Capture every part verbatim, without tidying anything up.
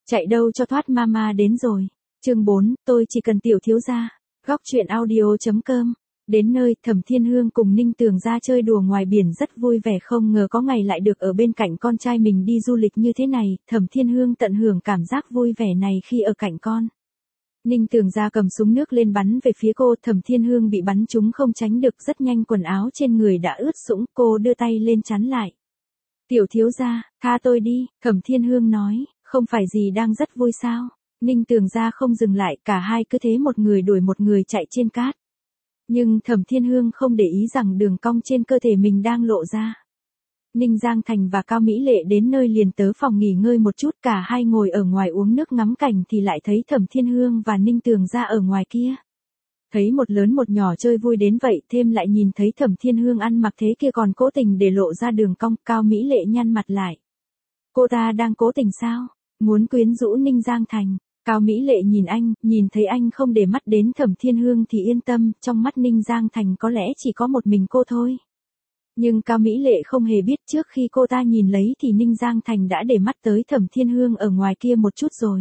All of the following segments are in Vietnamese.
Chạy đâu cho thoát mama đến rồi. Chương bốn, tôi chỉ cần tiểu thiếu gia. Góc truyện audio.com. Đến nơi, Thẩm Thiên Hương cùng Ninh Tường ra chơi đùa ngoài biển rất vui vẻ, không ngờ có ngày lại được ở bên cạnh con trai mình đi du lịch như thế này, Thẩm Thiên Hương tận hưởng cảm giác vui vẻ này khi ở cạnh con. Ninh Tường ra cầm súng nước lên bắn về phía cô, Thẩm Thiên Hương bị bắn trúng không tránh được, rất nhanh quần áo trên người đã ướt sũng, cô đưa tay lên chắn lại. Tiểu thiếu gia, tha tôi đi, Thẩm Thiên Hương nói, không phải gì đang rất vui sao? Ninh Tường ra không dừng lại, cả hai cứ thế một người đuổi một người chạy trên cát. Nhưng Thẩm Thiên Hương không để ý rằng đường cong trên cơ thể mình đang lộ ra. Ninh Giang Thành và Cao Mỹ Lệ đến nơi liền tớ phòng nghỉ ngơi một chút, cả hai ngồi ở ngoài uống nước ngắm cảnh thì lại thấy Thẩm Thiên Hương và Ninh Tường ra ở ngoài kia. Thấy một lớn một nhỏ chơi vui đến vậy, thêm lại nhìn thấy Thẩm Thiên Hương ăn mặc thế kia còn cố tình để lộ ra đường cong, Cao Mỹ Lệ nhăn mặt lại. Cô ta đang cố tình sao? Muốn quyến rũ Ninh Giang Thành. Cao Mỹ Lệ nhìn anh, nhìn thấy anh không để mắt đến Thẩm Thiên Hương thì yên tâm, trong mắt Ninh Giang Thành có lẽ chỉ có một mình cô thôi. Nhưng Cao Mỹ Lệ không hề biết trước khi cô ta nhìn lấy thì Ninh Giang Thành đã để mắt tới Thẩm Thiên Hương ở ngoài kia một chút rồi.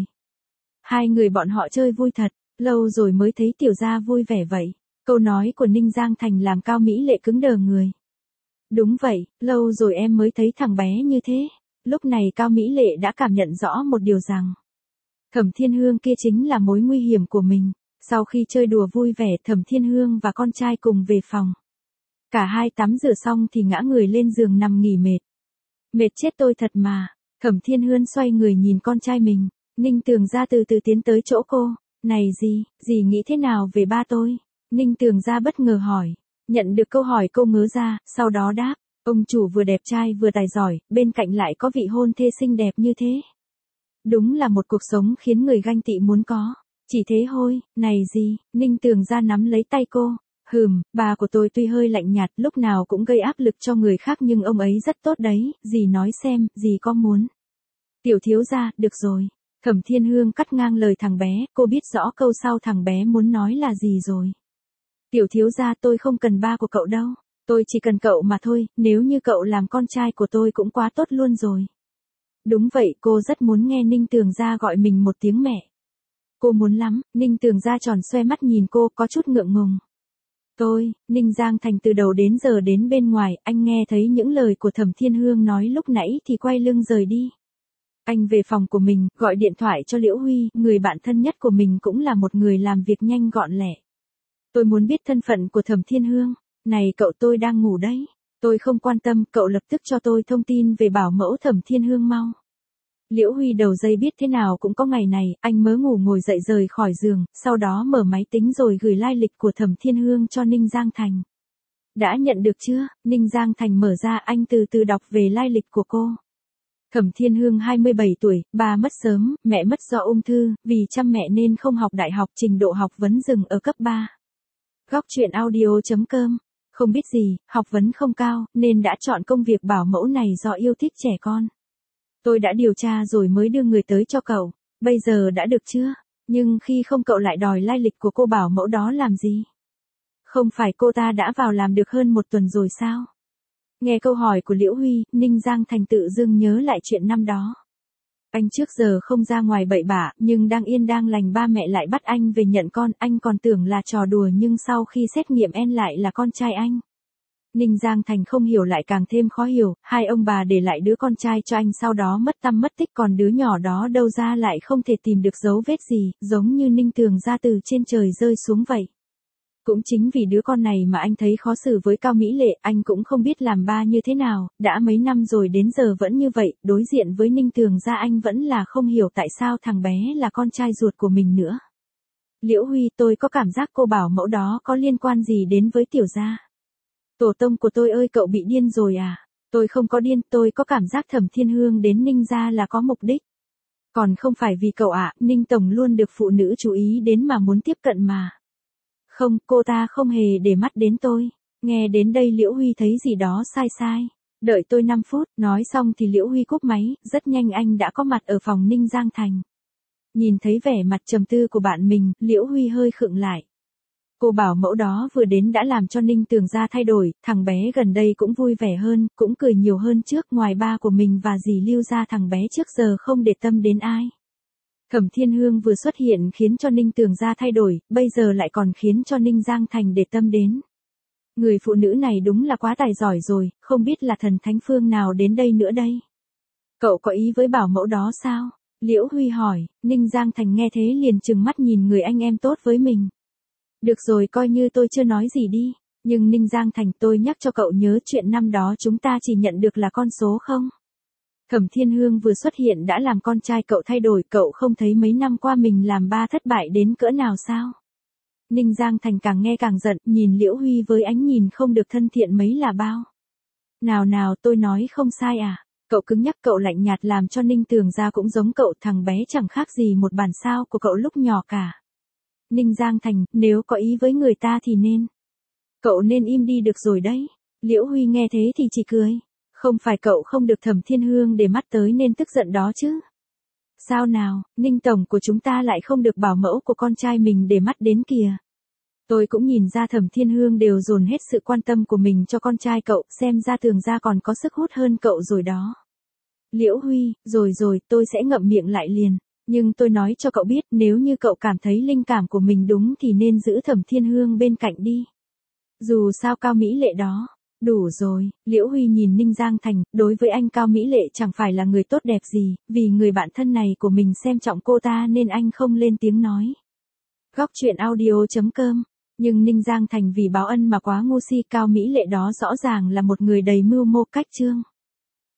Hai người bọn họ chơi vui thật, lâu rồi mới thấy tiểu gia vui vẻ vậy. Câu nói của Ninh Giang Thành làm Cao Mỹ Lệ cứng đờ người. Đúng vậy, lâu rồi em mới thấy thằng bé như thế. Lúc này Cao Mỹ Lệ đã cảm nhận rõ một điều rằng Thẩm Thiên Hương kia chính là mối nguy hiểm của mình. Sau khi chơi đùa vui vẻ, Thẩm Thiên Hương và con trai cùng về phòng. Cả hai tắm rửa xong thì ngã người lên giường nằm nghỉ mệt. Mệt chết tôi thật mà. Thẩm Thiên Hương xoay người nhìn con trai mình. Ninh Tường ra từ từ tiến tới chỗ cô. Này gì, gì nghĩ thế nào về ba tôi? Ninh Tường ra bất ngờ hỏi. Nhận được câu hỏi cô ngớ ra, sau đó đáp. Ông chủ vừa đẹp trai vừa tài giỏi, bên cạnh lại có vị hôn thê xinh đẹp như thế. Đúng là một cuộc sống khiến người ganh tị muốn có. Chỉ thế thôi, này gì, Ninh Tường ra nắm lấy tay cô. Hừm, bà của tôi tuy hơi lạnh nhạt, lúc nào cũng gây áp lực cho người khác nhưng ông ấy rất tốt đấy, dì nói xem, dì có muốn. Tiểu thiếu gia, được rồi. Thẩm Thiên Hương cắt ngang lời thằng bé, cô biết rõ câu sau thằng bé muốn nói là gì rồi. Tiểu thiếu gia, tôi không cần ba của cậu đâu. Tôi chỉ cần cậu mà thôi, nếu như cậu làm con trai của tôi cũng quá tốt luôn rồi. Đúng vậy, cô rất muốn nghe Ninh Tường ra gọi mình một tiếng mẹ. Cô muốn lắm, Ninh Tường ra tròn xoe mắt nhìn cô, có chút ngượng ngùng. Tôi, Ninh Giang Thành từ đầu đến giờ đến bên ngoài, anh nghe thấy những lời của Thẩm Thiên Hương nói lúc nãy thì quay lưng rời đi. Anh về phòng của mình, gọi điện thoại cho Liễu Huy, người bạn thân nhất của mình cũng là một người làm việc nhanh gọn lẹ. Tôi muốn biết thân phận của Thẩm Thiên Hương. Này cậu, tôi đang ngủ đấy. Tôi không quan tâm, cậu lập tức cho tôi thông tin về bảo mẫu Thẩm Thiên Hương mau. Liễu Huy đầu dây biết thế nào cũng có ngày này, anh mới ngủ ngồi dậy rời khỏi giường, sau đó mở máy tính rồi gửi lai lịch của Thẩm Thiên Hương cho Ninh Giang Thành. Đã nhận được chưa? Ninh Giang Thành mở ra, anh từ từ đọc về lai lịch của cô. Thẩm Thiên Hương hai mươi bảy tuổi, bà mất sớm, mẹ mất do ung thư, vì chăm mẹ nên không học đại học, trình độ học vấn dừng ở cấp ba. Góc truyện audio.com. Không biết gì, học vấn không cao, nên đã chọn công việc bảo mẫu này do yêu thích trẻ con. Tôi đã điều tra rồi mới đưa người tới cho cậu, bây giờ đã được chưa? Nhưng khi không cậu lại đòi lai lịch của cô bảo mẫu đó làm gì? Không phải cô ta đã vào làm được hơn một tuần rồi sao? Nghe câu hỏi của Liễu Huy, Ninh Giang Thành tự dưng nhớ lại chuyện năm đó. Anh trước giờ không ra ngoài bậy bạ, nhưng đang yên đang lành ba mẹ lại bắt anh về nhận con, anh còn tưởng là trò đùa nhưng sau khi xét nghiệm en lại là con trai anh. Ninh Giang Thành không hiểu lại càng thêm khó hiểu, hai ông bà để lại đứa con trai cho anh sau đó mất tăm mất tích, còn đứa nhỏ đó đâu ra lại không thể tìm được dấu vết gì, giống như Ninh Tường ra từ trên trời rơi xuống vậy. Cũng chính vì đứa con này mà anh thấy khó xử với Cao Mỹ Lệ, anh cũng không biết làm ba như thế nào, đã mấy năm rồi đến giờ vẫn như vậy, đối diện với Ninh Tường ra anh vẫn là không hiểu tại sao thằng bé là con trai ruột của mình nữa. Liễu Huy, tôi có cảm giác cô bảo mẫu đó có liên quan gì đến với tiểu gia. Tổ tông của tôi ơi, cậu bị điên rồi à? Tôi không có điên, tôi có cảm giác Thẩm Thiên Hương đến Ninh gia là có mục đích. Còn không phải vì cậu ạ, Ninh Tổng luôn được phụ nữ chú ý đến mà muốn tiếp cận mà. Không, cô ta không hề để mắt đến tôi. Nghe đến đây Liễu Huy thấy gì đó sai sai. Đợi tôi năm phút, nói xong thì Liễu Huy cúp máy, rất nhanh anh đã có mặt ở phòng Ninh Giang Thành. Nhìn thấy vẻ mặt trầm tư của bạn mình, Liễu Huy hơi khựng lại. Cô bảo mẫu đó vừa đến đã làm cho Ninh Tường ra thay đổi, thằng bé gần đây cũng vui vẻ hơn, cũng cười nhiều hơn trước, ngoài ba của mình và dì Lưu ra thằng bé trước giờ không để tâm đến ai. Thẩm Thiên Hương vừa xuất hiện khiến cho Ninh Tường gia thay đổi, bây giờ lại còn khiến cho Ninh Giang Thành để tâm đến. Người phụ nữ này đúng là quá tài giỏi rồi, không biết là thần thánh phương nào đến đây nữa đây. Cậu có ý với bảo mẫu đó sao? Liễu Huy hỏi. Ninh Giang Thành nghe thế liền trừng mắt nhìn người anh em tốt với mình. Được rồi, coi như tôi chưa nói gì đi. Nhưng Ninh Giang Thành, tôi nhắc cho cậu nhớ chuyện năm đó chúng ta chỉ nhận được là con số không? Thẩm Thiên Hương vừa xuất hiện đã làm con trai cậu thay đổi, cậu không thấy mấy năm qua mình làm ba thất bại đến cỡ nào sao? Ninh Giang Thành càng nghe càng giận, nhìn Liễu Huy với ánh nhìn không được thân thiện mấy là bao. Nào nào, tôi nói không sai à? Cậu cứng nhắc, cậu lạnh nhạt làm cho Ninh Tường gia cũng giống cậu, thằng bé chẳng khác gì một bản sao của cậu lúc nhỏ cả. Ninh Giang Thành, nếu có ý với người ta thì nên. Cậu nên im đi được rồi đấy. Liễu Huy nghe thế thì chỉ cười. Không phải cậu không được Thẩm Thiên Hương để mắt tới nên tức giận đó chứ. Sao nào, Ninh Tổng của chúng ta lại không được bảo mẫu của con trai mình để mắt đến kìa. Tôi cũng nhìn ra Thẩm Thiên Hương đều dồn hết sự quan tâm của mình cho con trai cậu, xem ra Tường gia còn có sức hút hơn cậu rồi đó. Liễu Huy, rồi rồi, tôi sẽ ngậm miệng lại liền. Nhưng tôi nói cho cậu biết, nếu như cậu cảm thấy linh cảm của mình đúng thì nên giữ Thẩm Thiên Hương bên cạnh đi. Dù sao Cao Mỹ Lệ đó. Đủ rồi, Liễu Huy nhìn Ninh Giang Thành, đối với anh Cao Mỹ Lệ chẳng phải là người tốt đẹp gì, vì người bạn thân này của mình xem trọng cô ta nên anh không lên tiếng nói. Góc truyện audio chấm com. Nhưng Ninh Giang Thành vì báo ân mà quá ngu si, Cao Mỹ Lệ đó rõ ràng là một người đầy mưu mô cách trương.